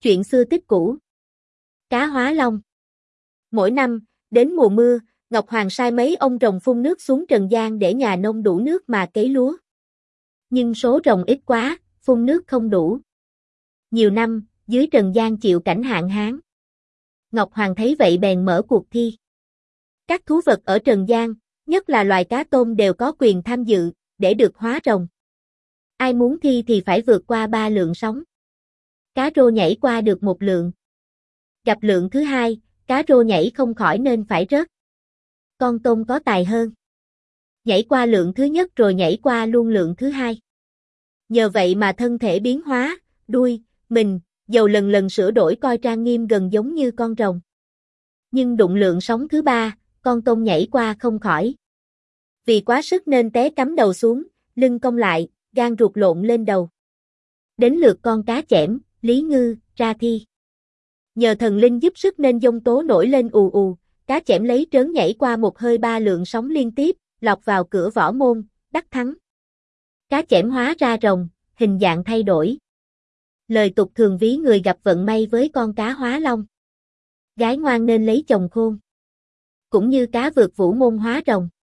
Chuyện xưa tích cũ. Cá hóa long. Mỗi năm, đến mùa mưa, Ngọc Hoàng sai mấy ông rồng phun nước xuống Trần gian để nhà nông đủ nước mà cấy lúa. Nhưng số rồng ít quá, phun nước không đủ. Nhiều năm, dưới Trần gian chịu cảnh hạn hán. Ngọc Hoàng thấy vậy bèn mở cuộc thi. Các thú vật ở Trần gian, nhất là loài cá tôm đều có quyền tham dự, để được hóa rồng. Ai muốn thi thì phải vượt qua 3 lượng sóng. Cá rô nhảy qua được 1 lượng. Gặp lượng thứ 2, cá rô nhảy không khỏi nên phải rớt. Con tôm có tài hơn. Nhảy qua lượng thứ nhất rồi nhảy qua luôn lượng thứ 2. Nhờ vậy mà thân thể biến hóa, đuôi, mình, dầu lần lần sửa đổi coi trang nghiêm gần giống như con rồng. Nhưng đụng lượng sóng thứ 3, con tôm nhảy qua không khỏi. Vì quá sức nên té cắm đầu xuống, lưng cong lại, gan ruột lộn lên đầu. Đến lượt con cá chẽm, Lý Ngư, ra thi. Nhờ thần linh giúp sức nên giông tố nổi lên ù ù, cá chẽm lấy trớn nhảy qua một hơi 3 lượng sóng liên tiếp, lọt vào cửa võ môn, đắc thắng. Cá chẽm hóa ra rồng, hình dạng thay đổi. Lời tục thường ví người gặp vận may với con cá hóa long. Gái ngoan nên lấy chồng khôn. Cũng như cá vượt vũ môn hóa rồng.